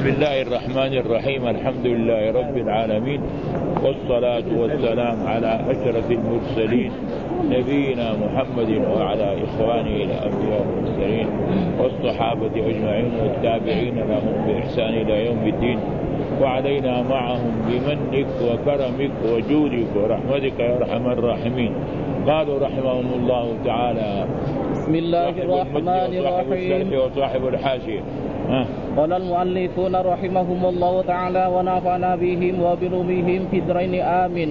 بسم الله الرحمن الرحيم. الحمد لله رب العالمين، والصلاة والسلام على أشرف المرسلين نبينا محمد وعلى إخوانه الأنبياء والمرسلين والصحابة أجمعين والتابعين لهم بإحسان إلى يوم الدين، وعلينا معهم بمنك وكرمك وجودك ورحمتك يا أرحم الراحمين. قالوا رحمهم الله تعالى: بسم الله الرحمن الرحيم. وصاحب الحاشية. قال المؤلفون رحمهم الله تعالى ونفعنا بهم وبعلومهم في الدارين آمين.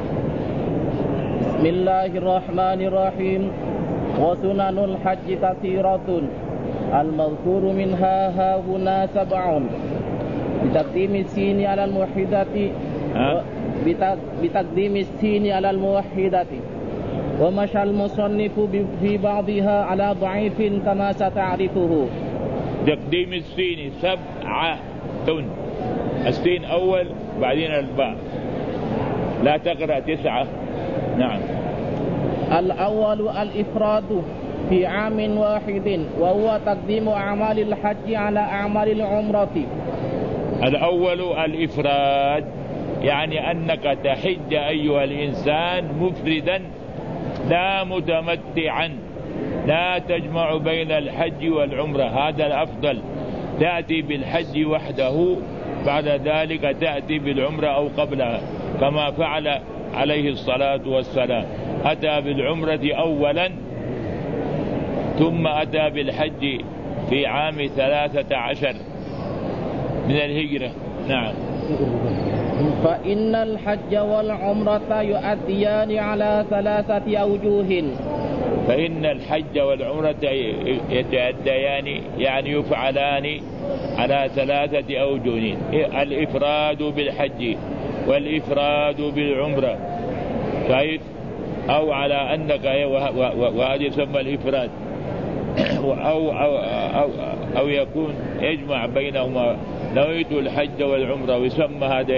بسم الله الرحمن الرحيم. وسنن الحج كثيرة المذكور منها هاهنا 7 بتقديم السين على الموحدة بتقديم السين على الموحدة، ومشى المصنف في بعضها على ضعيف كما ستعرفه. تقديم السين 7، السين أول بعدين الباء، لا تقرأ 9. نعم. الأول الإفراد في عام واحد، وهو تقديم أعمال الحج على أعمال العمرة. الأول الإفراد، يعني أنك تحج أيها الإنسان مفردا لا متمتعا، لا تجمع بين الحج والعمرة، هذا الأفضل. تأتي بالحج وحده، بعد ذلك تأتي بالعمرة أو قبلها، كما فعل عليه الصلاة والسلام. أتى بالعمرة أولا ثم أتى بالحج في عام 13 من الهجرة. نعم. فإن الحج والعمرة يؤديان على 3 أوجه. فإن الحج والعمرة يتأديان، يعني يفعلان على 3 أوجه: الإفراد بالحج والإفراد بالعمرة، كيف؟ أو على أنك، وهذا يسمى الإفراد، أو يكون يجمع بينهما، نويت الحج والعمرة، ويسمى هذا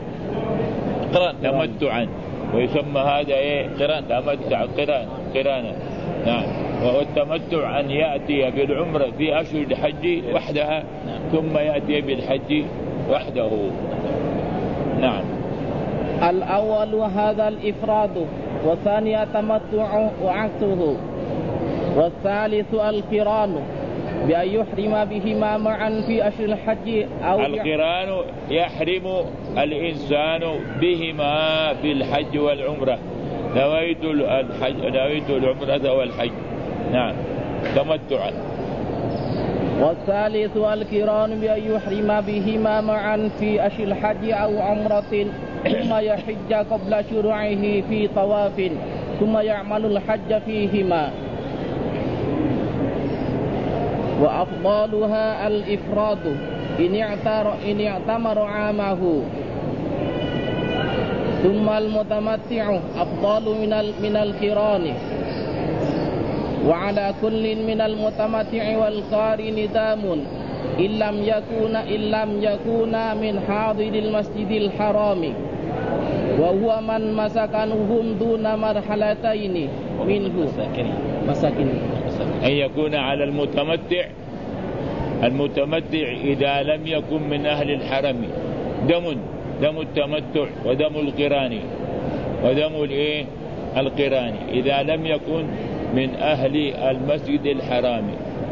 تمتعا، ويسمى هذا تمتع قرانا. نعم. والتمتع أن يأتي بالعمرة في أشهر الحج وحدها، ثم يأتي بالحج وحده. نعم. الأول هذا الإفراد، والثاني التمتع وعكسه، والثالث القران بأن يحرم بهما معا في أشهر الحج. القران يحرم الإنسان بهما في الحج والعمرة، نويت العمرة والحج. نعم، تمتعا. والثالث القران بأن يحرم بهما معا في أشهر الحج أو عمرة، ثم يحج قبل شروعه في طواف، ثم يعمل الحج فيهما. وأفضلها الإفراد إن اعتمر عامه، ثم المتمتع أفضل من القران. وعلى كل من المتمتع والقارن دام، إن لم يكونا من حاضر المسجد الحرام، وهو من مسكنهم دون مرحلتين منه. مساكن. أن يكون على المتمتع إذا لم يكن من أهل الحرم دم التمتع ودم القران القران إذا لم يكن من أهل المسجد الحرام.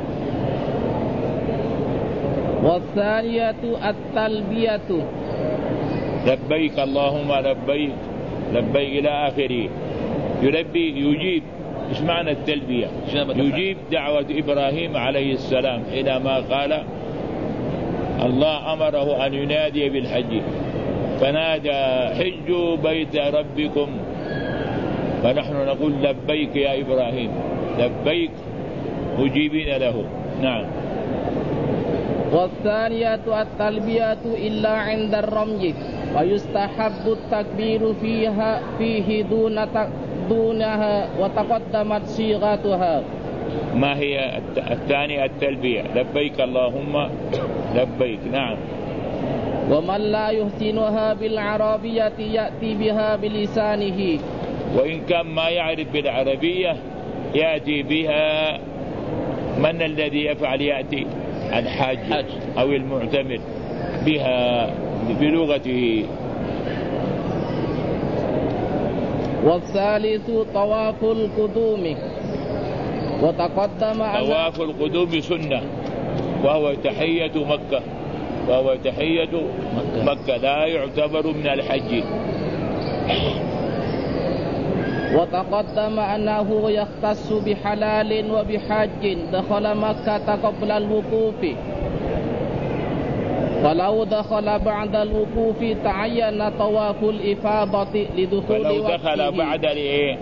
والثانية التلبية، لبيك اللهم لبيك لبيك إلى آخره. يجيب. إيش معنى التلبية؟ يجيب دعوة إبراهيم عليه السلام حينما قال الله أمره أن ينادي بالحج، فنادى: حجوا بيت ربكم. فنحن نقول لبيك يا إبراهيم، لبيك، مجيبين له. نعم. والثانية التلبية إلا عند الرمي، ويستحب التكبير فيه دونها، وتقدمت صيغتها. ما هي الثانية؟ التلبية، لبيك اللهم لبيك. نعم. ومن لا يحسنها بالعربية يأتي بها بلسانه، وإن كان ما يعرف بالعربية يأتي بها. من الذي يفعل؟ يأتي الحاج أو المعتمر. بها بلغته. والثالث طواف القدوم. وتقدم طواف القدوم سنة، وهو تحية مكة، وهو تحية مكة لا يعتبر من الحج. وتقدم أنه يختص بحلال وبحج دخل مكة قبل الوقوف، فلو دخل بعد الوقوف تعين طواف الإفاضة لدخول فلو وقته. دخل بعد الوقوف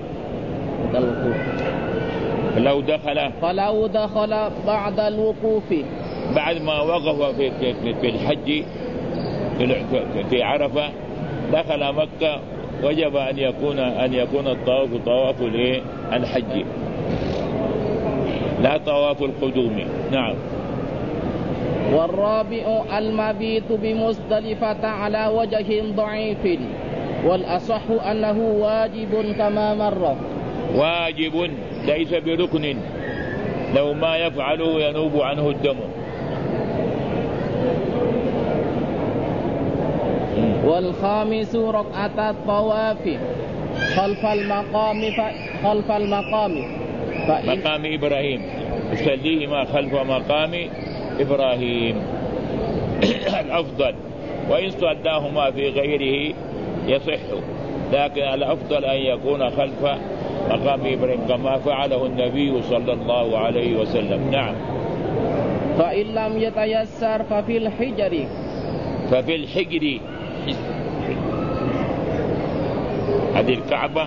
فلو دخل بعد الوقوف بعد ما وقف في الحج في عرفة دخل مكة وجب أن يكون الطواف طواف الحج لا طواف القدوم. نعم. والرابع المبيت بمزدلفة على وجه ضعيف، والأصح أنه واجب كما مر. واجب ليس بركن، لو ما يفعله ينوب عنه الدم. والخامس ركعة الطواف خلف المقام مقام إبراهيم، يصليهما خلف مقام إبراهيم الأفضل، وإن صلاهما في غيره يصح، لكن الأفضل أن يكون خلف مقام إبراهيم كما فعله النبي صلى الله عليه وسلم. نعم. فإن لم يتيسر ففي الحجر. هذه الكعبة،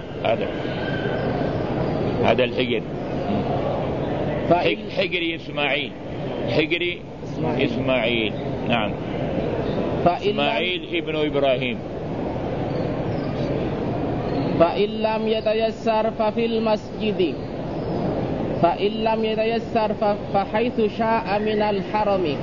هذا الحجر. حجر إسماعيل. نعم. إسماعيل ابن إبراهيم. فإن لم يتيسر ففي المسجد. فإن لم يتيسر فحيث شاء من الحرم.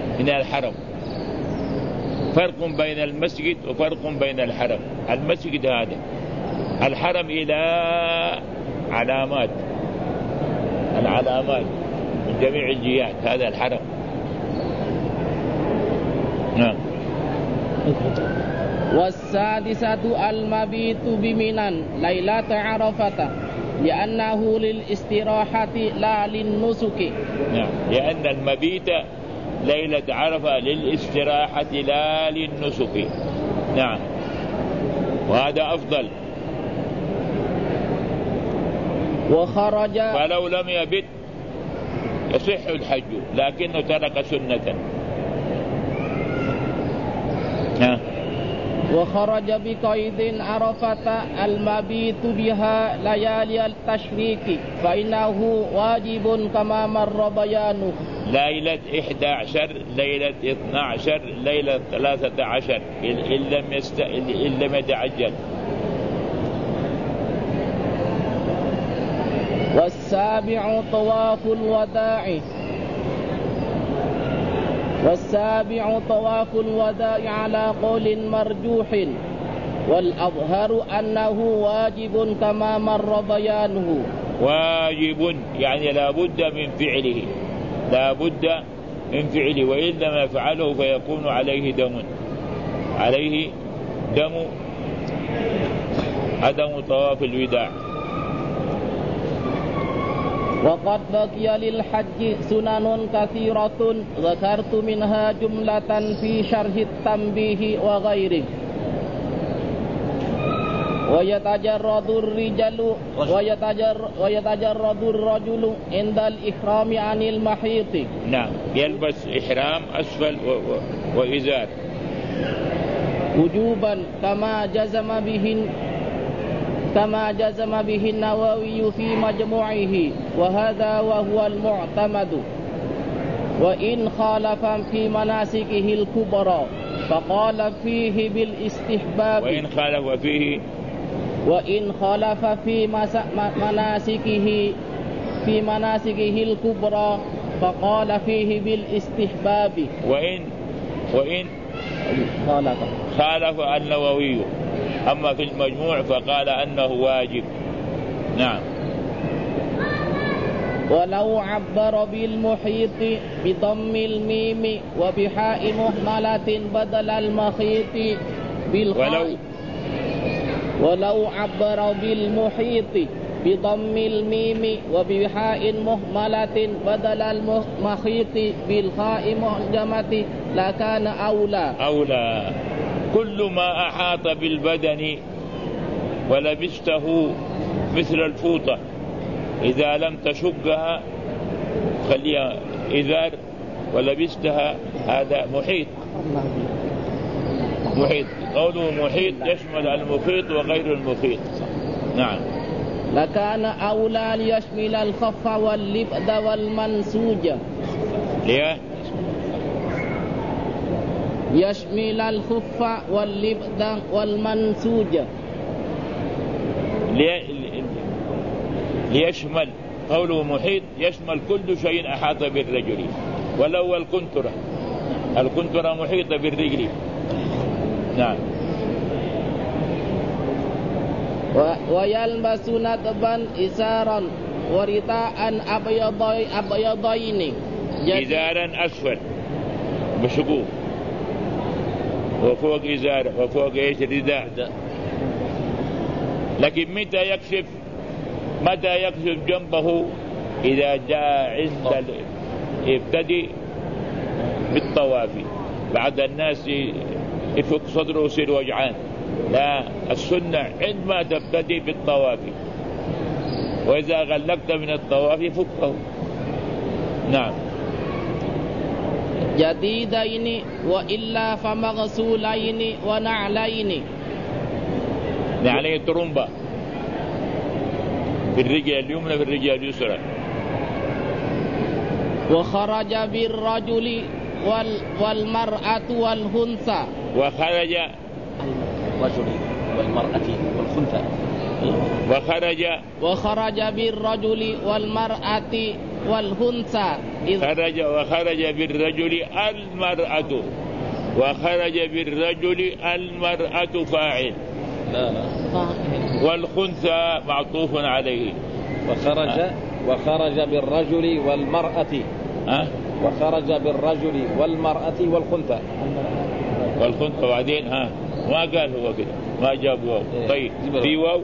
فرق بين المسجد وفرق بين الحرم. المسجد هذا، الحرم إلى العلامات من جميع الجهات، هذا الحرم. نعم. والسادسة المبيت بمنى ليلة عرفة لأنه للاستراحة لا للنسك. نعم، لأن المبيت ليلة عرفة للاستراحة لا للنسك. نعم، وهذا أفضل. وخرج فلو لم يبت يصح الحج لكنه ترك سنة. وخرج بقيد عرفة المبيت بها ليالي التشريك فإنه واجب كما مر بيانه. ليلة 11 ليلة 12 ليلة 13 إن لم يتعجل. والسابع طواف الوداع على قول مرجوح، والأظهر أنه واجب كما مر بيانه. واجب يعني لا بد من فعله، وإن لم يفعله فيكون عليه دم عدم طواف الوداع. وقد بقي للحج سنن كثيرة ذكرت منها جملة في شرح التنبيه وغيره. ويتجرد الرجل عند الإحرام عن المحيط. نعم، يلبس إحرام أسفل وإزار وجوبا كما جزم به النووي في مجموعه، وهذا وهو المعتمد. وإن خالف في مناسكه الكبرى فقال فيه بالاستحباب. وإن خالف في مناسكه الكبرى فقال فيه بالاستحباب. وإن خالف النووي، أما في المجموع فقال أنه واجب. نعم. ولو عبر بالمحيط بضم الميم وبحاء مهملة بدل المخيط بالخاء ولو عبر بالمحيط بضم الميم وبحاء مهملة بدل المخيط بالخاء معجمة لكان أولى. كل ما أحاط بالبدن ولبسته مثل الفوطة إذا لم تشقها خليها إزار ولبستها هذا محيط. قوله محيط يشمل المخيط وغير المخيط. نعم. لكان أولى ليشمل الخف واللبد والمنسوج. يشمل الخف واللبد والمنسوج. ليشمل قوله محيط يشمل كل شيء أحاط بالرجل ولو الكنترة محيطة بالرجل. نعم. ويلبس ندبا إزارا ورداء أبيضين إزارا أسفل بشقوق وفوق إزار وفوق إيش رداء. لكن متى يكشف جنبه؟ إذا جاء عند يبتدي بالطواف بعد الناس يفك صدره ويصير وجعان. لا، السنة عندما تبتدي بالطواف وإذا غلقت من الطواف فكه. نعم. جديدين وإلا فمغسولين ونعلين. نعلين ترمبة بالرجل اليمنى بالرجل اليسرى. وخرج بالرجل والمرأة والخنثى. وخرج الرجل والمرأة والخنثى. وخرج بالرجل والمرأة والخنثى. وخرج بالرجل المرأة. وخرج بالرجل المرأة فاعل. لا. والخنثى معطوف عليه. وخرج بالرجل والمرأة. وخرج بالرجل والمرأة والخنثى. وبعدين ما قال هو كده، ما جاب واو. طيب في واو.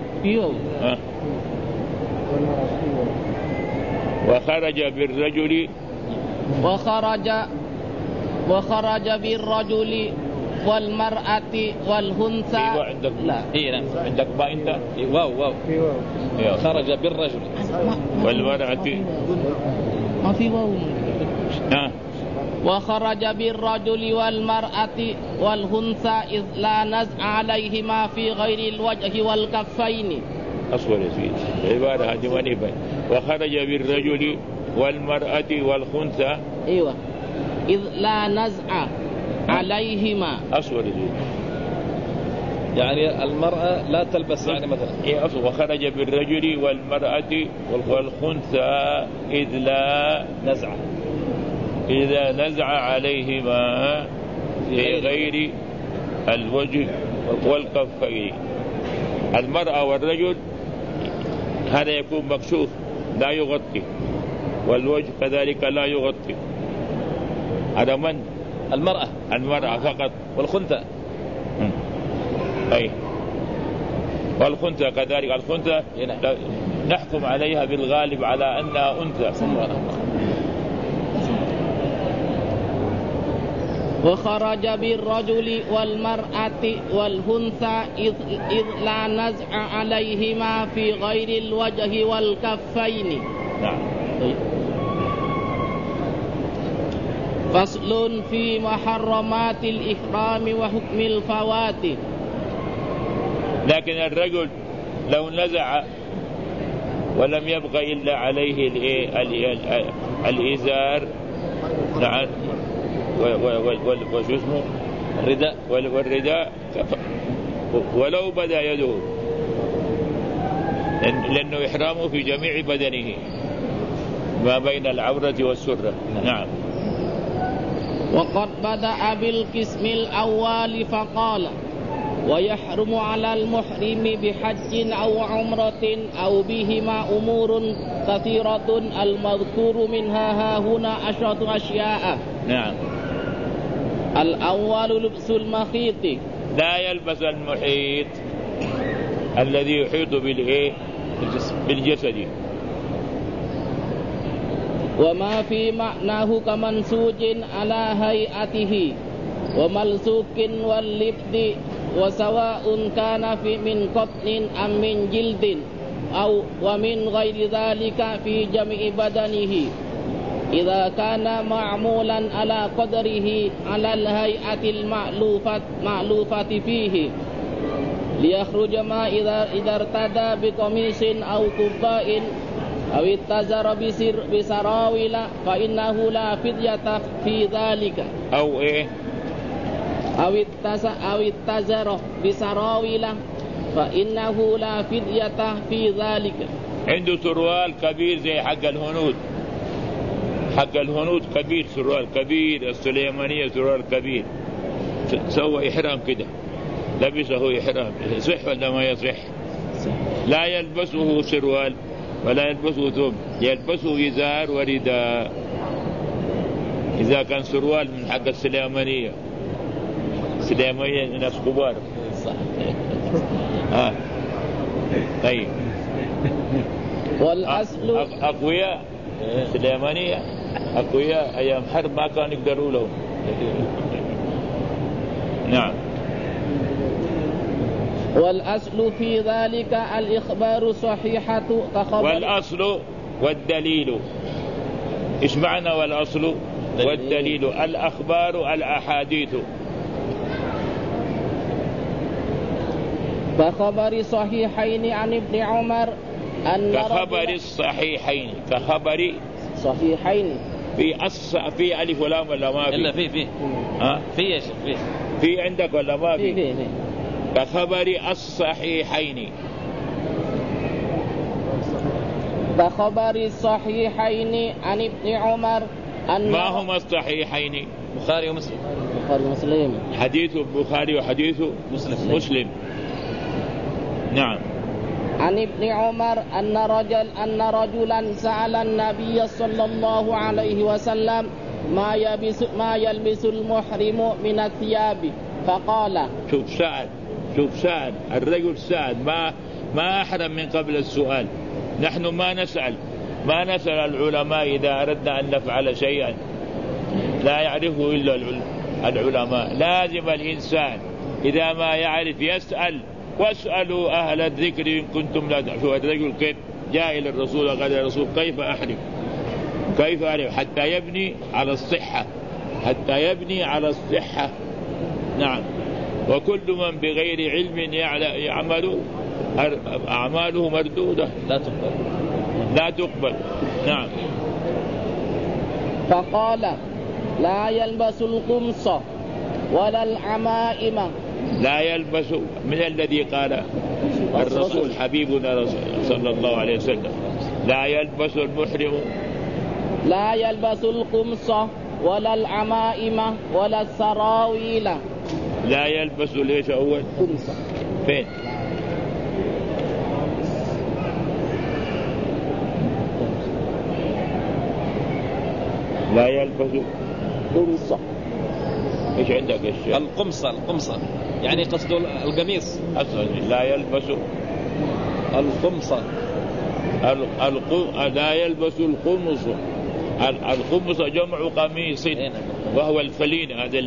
وخرج بالرجل. وخرج بالرجل والمرأة والخنثى. عندك لا. عندك ما انت واو. خرج بالرجل والمرأة ما في واو. وخرج بالرجل والمرأة والخنثى إذ لا نزع عليهما في غير الوجه والكفين. أصبر يا سيدي، عبارة هذه ما نبين. وخرج بالرجل والمرأة والخنثى. أيوة. إذ لا نزع عليهما. أصبر يا سيدي. يعني المرأة لا تلبس يعني مثلا. أصبر. وخرج بالرجل والمرأة والخنثى إذ لا نزع. إذا نزع عليهما في غير الوجه والكفين. المرأة والرجل هذا يكون مكشوف لا يغطي، والوجه كذلك لا يغطي. هذا من؟ المرأة فقط. والخنثى أي والخنثى كذلك. الخنثى نحكم عليها بالغالب على أنها أنثى. وخرج بالرجل والمرأة والخنثى إذ لا نزع عليهما في غير الوجه والكفين. نعم. فصل في محرمات الإحرام وحكم الفوات. لكن الرجل لو نزع ولم يبقى إلا عليه الإزار. نعم. وشو اسمه الرداء والرداء ولو بدا يده، لأنه إحرامه في جميع بدنه ما بين العورة والسرة. نعم. وقد بدأ بالقسم الأول فقال ويحرم على المحرم بحج أو عمرة أو بهما أمور كثيرة المذكور منها هاهنا 10 أشياء. نعم. الأول لبس المخيط، لا يلبس المحيط الذي يحيط بالجسد وما في معناه كمنسوج على هيئته وملسوك واللبد، وسواء كان من قطن أم من جلد أو ومن غير ذلك في جميع بدنه، إذا كان معمولا على قدره على الهيئة المألوفة فيه، ليخرج ما إذا ارتدى بقميص أو قباء أو اتزر بسراويل فإنه لا فدية في ذلك. أو إيه؟ أو اتزر بسراويل فإنه لا فدية في ذلك. عنده سروال كبير زي حق الهنود كبير، سروال كبير، السليمانية سروال كبير، سوى إحرام كده، لبسه إحرام، يصح ولا ما يصح؟ لا يلبسه سروال ولا يلبسه ثوب، يلبسه إزار ورداء إذا كان سروال من حق السليمانية ناس كبار. طيب. والأصل أقوياء سليمانية، أقوياء أيام حرب ما كانوا يقدروا لهم. نعم. والأصل في ذلك الإخبار صحيحة كخبر. والأصل والدليل، إيش معنى والأصل والدليل؟ الأخبار الأحاديث. كخبر صحيحين عن ابن عمر أن كخبر الصحيحين، كخبر صحيحين في ألف ولام ولا ما في؟ إلا في في يا شيخ في عندك ولا ما في؟ في. كخبر الصحيحين. كخبر الصحيحين عن ابن عمر أن ما هما الصحيحين؟ البخاري ومسلم. حديث البخاري وحديث مسلم. نعم. عن ابن عمر أن رجلا سأل النبي صلى الله عليه وسلم ما يلبس المحرم من الثياب، فقال شوف سأل الرجل، سأل ما أحرم من قبل السؤال. نحن ما نسأل العلماء إذا أردنا أن نفعل شيئا لا يعرفه إلا العلماء. لازم الإنسان إذا ما يعرف يسأل، واسألوا أهل الذكر إن كنتم لا تعلمون. الرجل كيف جاء إلى الرسول وقال يا رسول كيف أحرم حتى يبني على الصحة. نعم. وكل من بغير علم يعمل أعماله مردودة لا تقبل. نعم. فقال لا يلبس القمص ولا العمائم. لا يلبس من الذي قال الرسول حبيبنا صلى الله عليه وسلم. لا يلبس المحرم، لا يلبس القمص ولا العمائم ولا السراويل. لا يلبس ليش أول قمص فين؟ لا يلبس قمص. ايش عندك الشيء؟ القمصة يعني قصد القميص. لا يلبس القمصة. لا يلبس القمص. القمص جمع قميص، وهو الفلين، هذا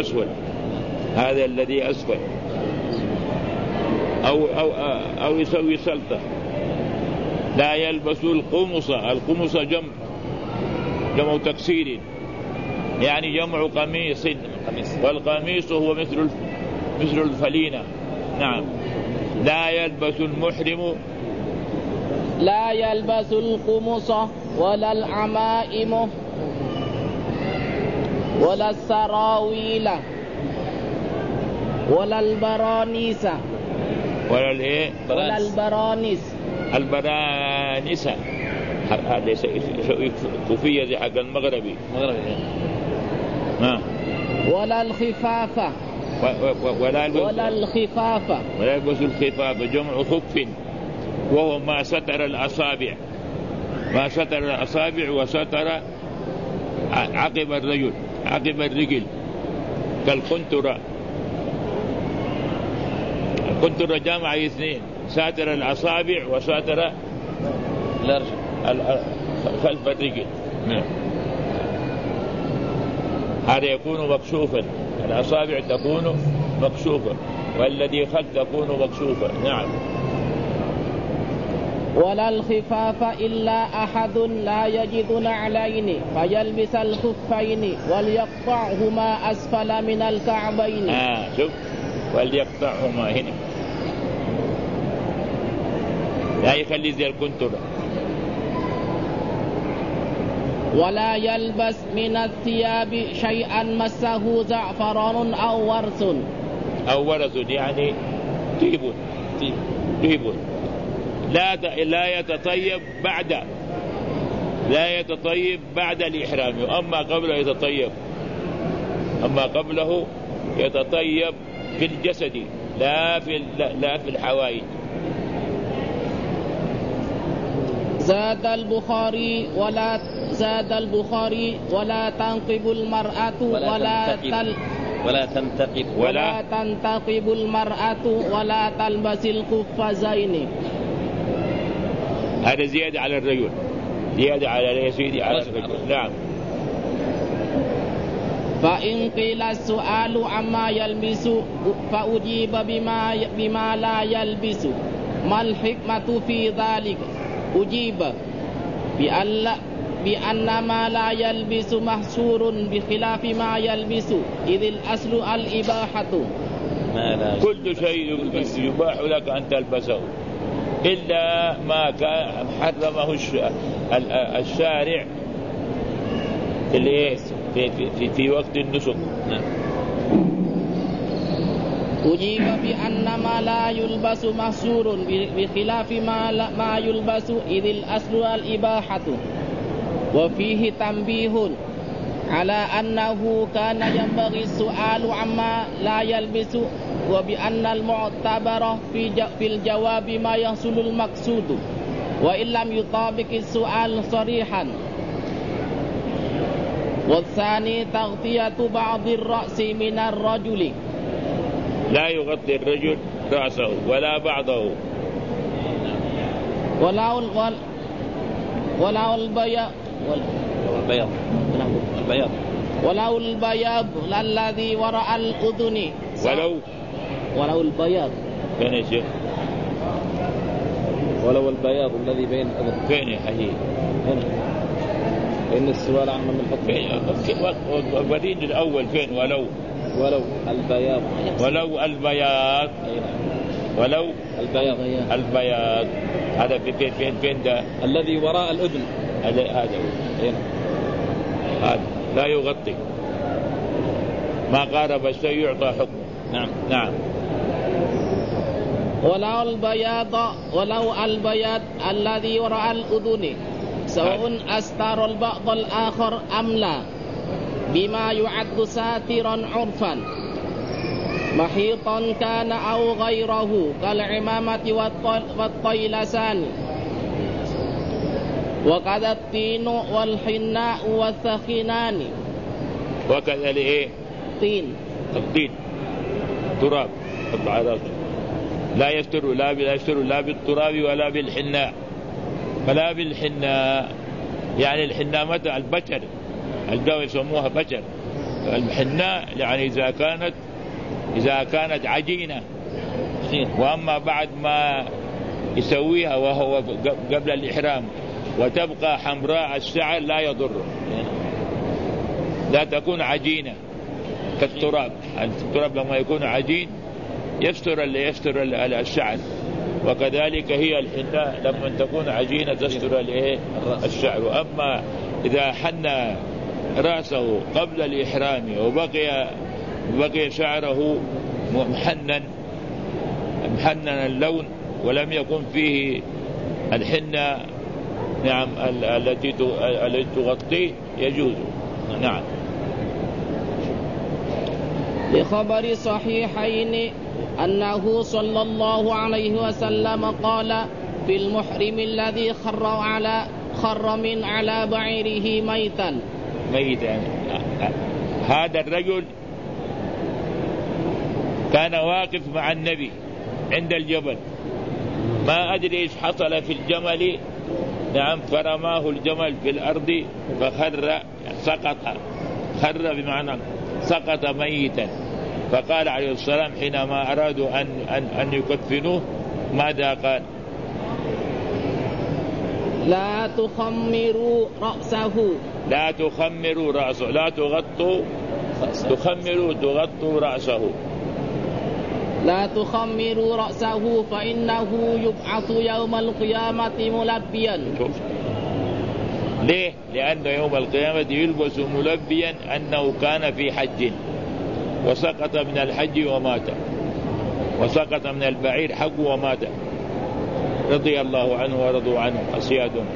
الذي أسفل، أو يسوي سلطة. لا يلبس القمص جمع تكسير، يعني جمع قميص، والقميص هو مثل الفلينة. نعم. لا يلبس المحرم، لا يلبس القمص ولا العمائم ولا السراويل ولا البرانيس ولا البرانس. هذا كوفية زي حق المغربي. ولا الخفافة. ولا الخفاف. ولا يلبس الخفاف جمع خف، وهو ما ستر الأصابع، ما ستر الأصابع وستر عقب الرجل، عقب الرجل، كالقنطرة. القنطرة جمع اثنين، ساتر الأصابع وساتر خلف الرجل. هذا يكون مكشوفا، الأصابع تكون مكشوفة والذي خلف تكون مكشوفة. نعم. ولا الخفاف إلا أحد لا يجد نعلين فيلبس الخفين وليقطعهما أسفل من الكعبين. شوف، وليقطعهما هنا، لا يخلي زي الكنترة. ولا يلبس من الثياب شيئا مسه زعفران أو ورس. أو ورس يعني طيب، طيب. لا يتطيب بعد، لا يتطيب بعد الإحرام، أما قبله يتطيب، أما قبله يتطيب في الجسد لا في الحوائج. زاد البخاري ولا تنقب المرأة ولا تنتقب المرأة ولا تلبس القفازين. هذا زيادة على الرجل، زيادة على سيدي على الرجل. نعم. فإن قيل السؤال عما يلبس فأجيب بما لا يلبس، ما الحكمة في ذلك؟ أجيب بأن ما لا يلبس محصور بخلاف ما يلبس، إذ الأصل الإباحة. كل شيء يباح لك أن تلبسه إلا ما كان حرمه الشارع في وقت النسك. أجيب بأن ما لا يلبس محصور بخلاف ما يلبس، إذ الأصل الإباحة. وفيه تنبيه على أنه كان ينبغي السؤال عما لا يلبس، وبأن المعتبر في الجواب ما يحصل المقصود وإن لم يطابق السؤال صريحا. والثاني تغطية بعض الرأس من الرجل، لا يغطي الرجل رأسه ولا بعضه، ولا البياض ولو البياض الذي وراء الأذن، ولو البياض فين يا شيخ؟ ولو البياض الذي بين الأذن. فين يا حجي؟ إن السؤال عن من الحكم. وريني الأول فين؟ ولو البياض، ولو البياض، ولو البياض. هذا فين ده؟ الذي وراء الأذن. هذا لا يغطي، ما قارب الشيء يعطى حكمه. نعم. ولو البياض الذي وراء الأذن سواء أستر البعض الآخر أم لا، بما يعد ساترا عرفا، محيطا كان أو غيره كالعمامة والطيلسان، وكذا الطين والحناء والثخينان. وكذا الإيه؟ الطين تراب لا يستر لا بالتراب ولا بالحناء. فلا بالحناء يعني الحناء متى؟ البشر، الجو يسموها بشر. الحناء يعني إذا كانت عجينة، وأما بعد ما يسويها وهو قبل الإحرام وتبقى حمراء الشعر لا يضر، لا تكون عجينة كالتراب. التراب لما يكون عجين يستر الشعر، وكذلك هي الحناء لما تكون عجينة تستر الشعر. أما إذا حنى رأسه قبل الإحرام وبقي شعره محنن اللون ولم يكن فيه الحنة، نعم، التي تغطيه يجوز. نعم. بخبر الصحيحين أنه صلى الله عليه وسلم قال في المحرم الذي خر من على بعيره ميتا. هذا الرجل كان واقف مع النبي عند الجبل، ما أدري إيش حصل في الجمل، نعم، فرماه الجمل في الأرض فخر، سقط، خر بمعنى سقط ميتا. فقال عليه السلام حينما أرادوا أن يكفنوه ماذا قال؟ لا تخمروا رأسه، لا تخمروا رأسه، لا تغطوا، تغطوا رأسه، لا تخمروا رأسه فإنه يبعث يوم القيامة ملبيا. ليه؟ لأنه يوم القيامة يلبس ملبيا أنه كان في حج وسقط من الحج ومات، وسقط من البعير حق ومات، رضي الله عنه ورضوا عنه أسيادهم.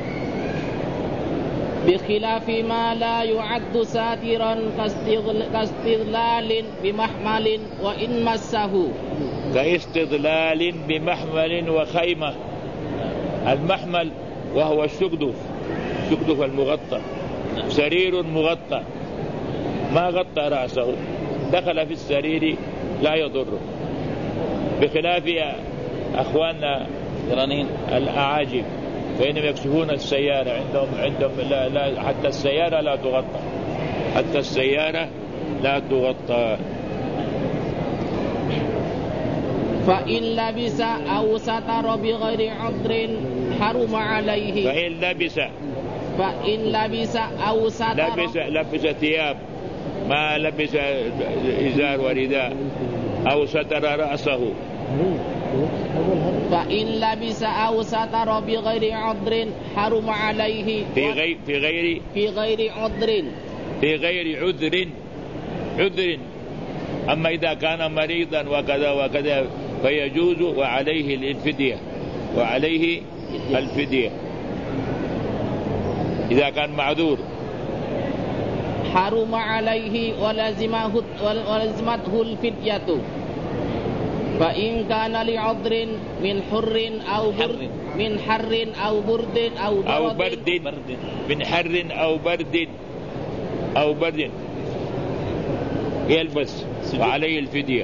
بخلاف ما لا يعد ساترا كاستظلال بمحمل وإن مسه، كاستظلال بمحمل وخيمة. المحمل وهو الشقدف المغطى، سرير مغطى ما غطى رأسه، دخل في السرير لا يضره، بخلاف أخواننا الأعاجم فإنهم يكشفون السيارة، عندهم لا حتى السيارة لا تغطى، حتى السيارة لا تغطى. فإن لبس أو ستر بغير عذر حرم عليه. فإن لبس أو ستر، لبس ثياب، ما لبس إزار ورداء، أو ستر رأسه. فإن لبس أو ستر بغير عذر حرم عليه في غير عذر. أما إذا كان مريضا وكذا وكذا فيجوز، وعليه الفدية إذا كان معذور. حرم عليه ولزمته الفدية. فإن كان لعذر من حر أو برد، من حر أو برد أو برد، من حر أو برد يلبس وعليه الفدية.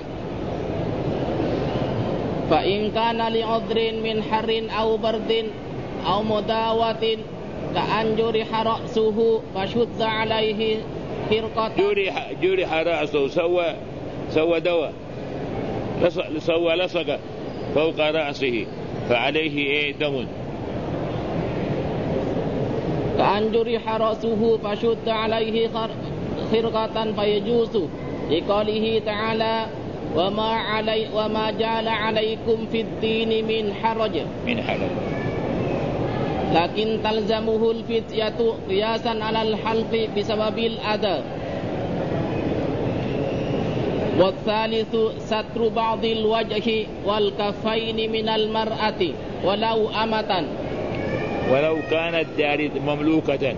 فإن كان لعذر من حر أو برد أو مداوة كأن جرح رأسه فشد عليه خرقة. جرح رأسه، سوى دواء، سوى لصق فوق رأسه فعليه دم. كأن جرح رأسه فشد عليه خرقة فيجوز، لقوله تعالى وما جعل عليكم في الدين من حرج. لكن تلزمه الفدية قياسا على الحلق بسبب الأذى. والثالث ستر بعض الوجه والكفين من المرأة ولو أمة، ولو كانت مملوكة،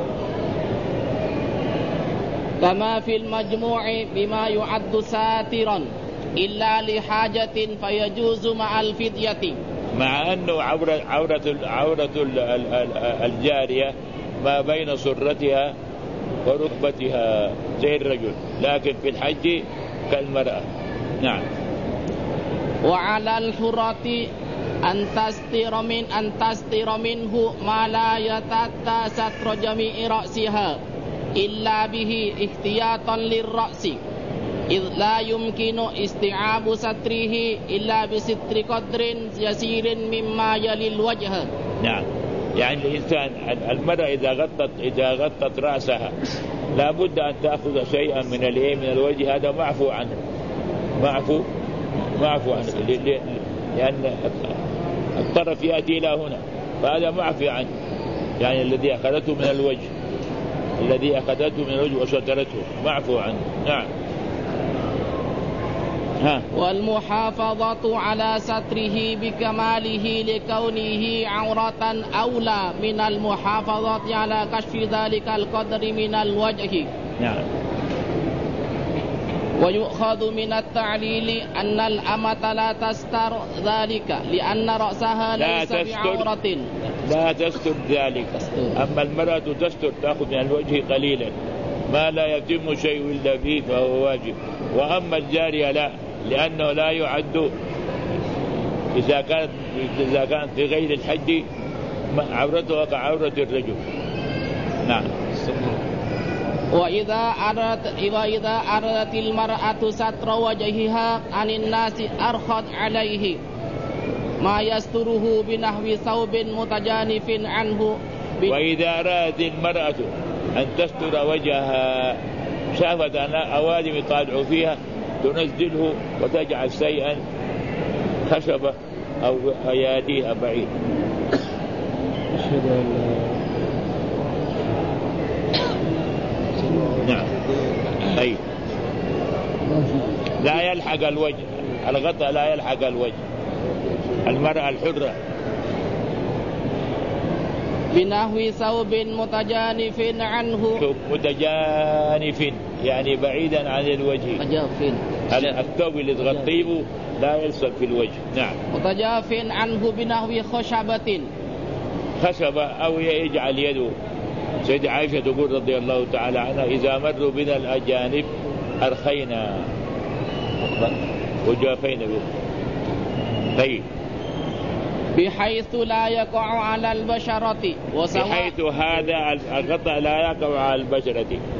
كما في المجموع بما يعد ساترا إلا لحاجة فيجوز مع الفدية. مع أنه عورة الجارية ما بين سرتها وركبتها زي الرجل، لكن في الحج كالمرأة. نعم. وعلى الحرة أن تستر منه ما لا يتأتى ستر جميع رأسها إلا به احتياطا للرأس، إذ لا يمكن استيعاب ستره إلا بستر قدر يسير مما يلي الوجه. نعم، يعني الإنسان المرأة إذا غطت رأسها لا بد أن تأخذ شيئا من الوجه، هذا معفو عنه، معفو عنه، لأن الطرف يأتي إلى هنا، فهذا معفي عنه، يعني الذي أخذته من الوجه وسترته معفو عنه. نعم. والمحافظة على ستره بكماله لكونه عورة أولى من المحافظة على كشف ذلك القدر من الوجه. نعم. ويؤخذ من التعليل أن الأمة لا تستر ذلك لأن رأسها ليس بعورة. لا تستر ذلك. أما المرأة تستر، تأخذ من الوجه قليلا ما لا يتم شيء إلا فيه فهو واجب. وأما الجارية لا، لأنه لا يعد إذا كانت في غير الحج عورتها كعورة الرجل. نعم. وإذا أردت المرأة ستر وجهها عن الناس أرخت عليه ما يستره بنحو ثوب متجانف عنه. وإذا أرادت المرأة أن تستر وجهها، شافت أن أوادم يطالعوا فيها، تنزله وتجعل شيئا خشبة أو أياديها بعيد. نعم. أي لا يلحق الوجه، الغطاء لا يلحق الوجه. المرأة الحرة بنحو ثوب متجانف عنه. متجانف يعني بعيدا عن الوجه. الثوب اللي تغطيه لا يلصق في الوجه. نعم. متجاف عنه بنحو خشبة أو يجعل يده. سيدة عائشة تقول رضي الله تعالى عنها: إذا مروا بنا الأجانب أرخينا وجافينا به. طيب. بحيث لا يقع على البشرة، بحيث هذا الغطاء لا يقع على البشرة،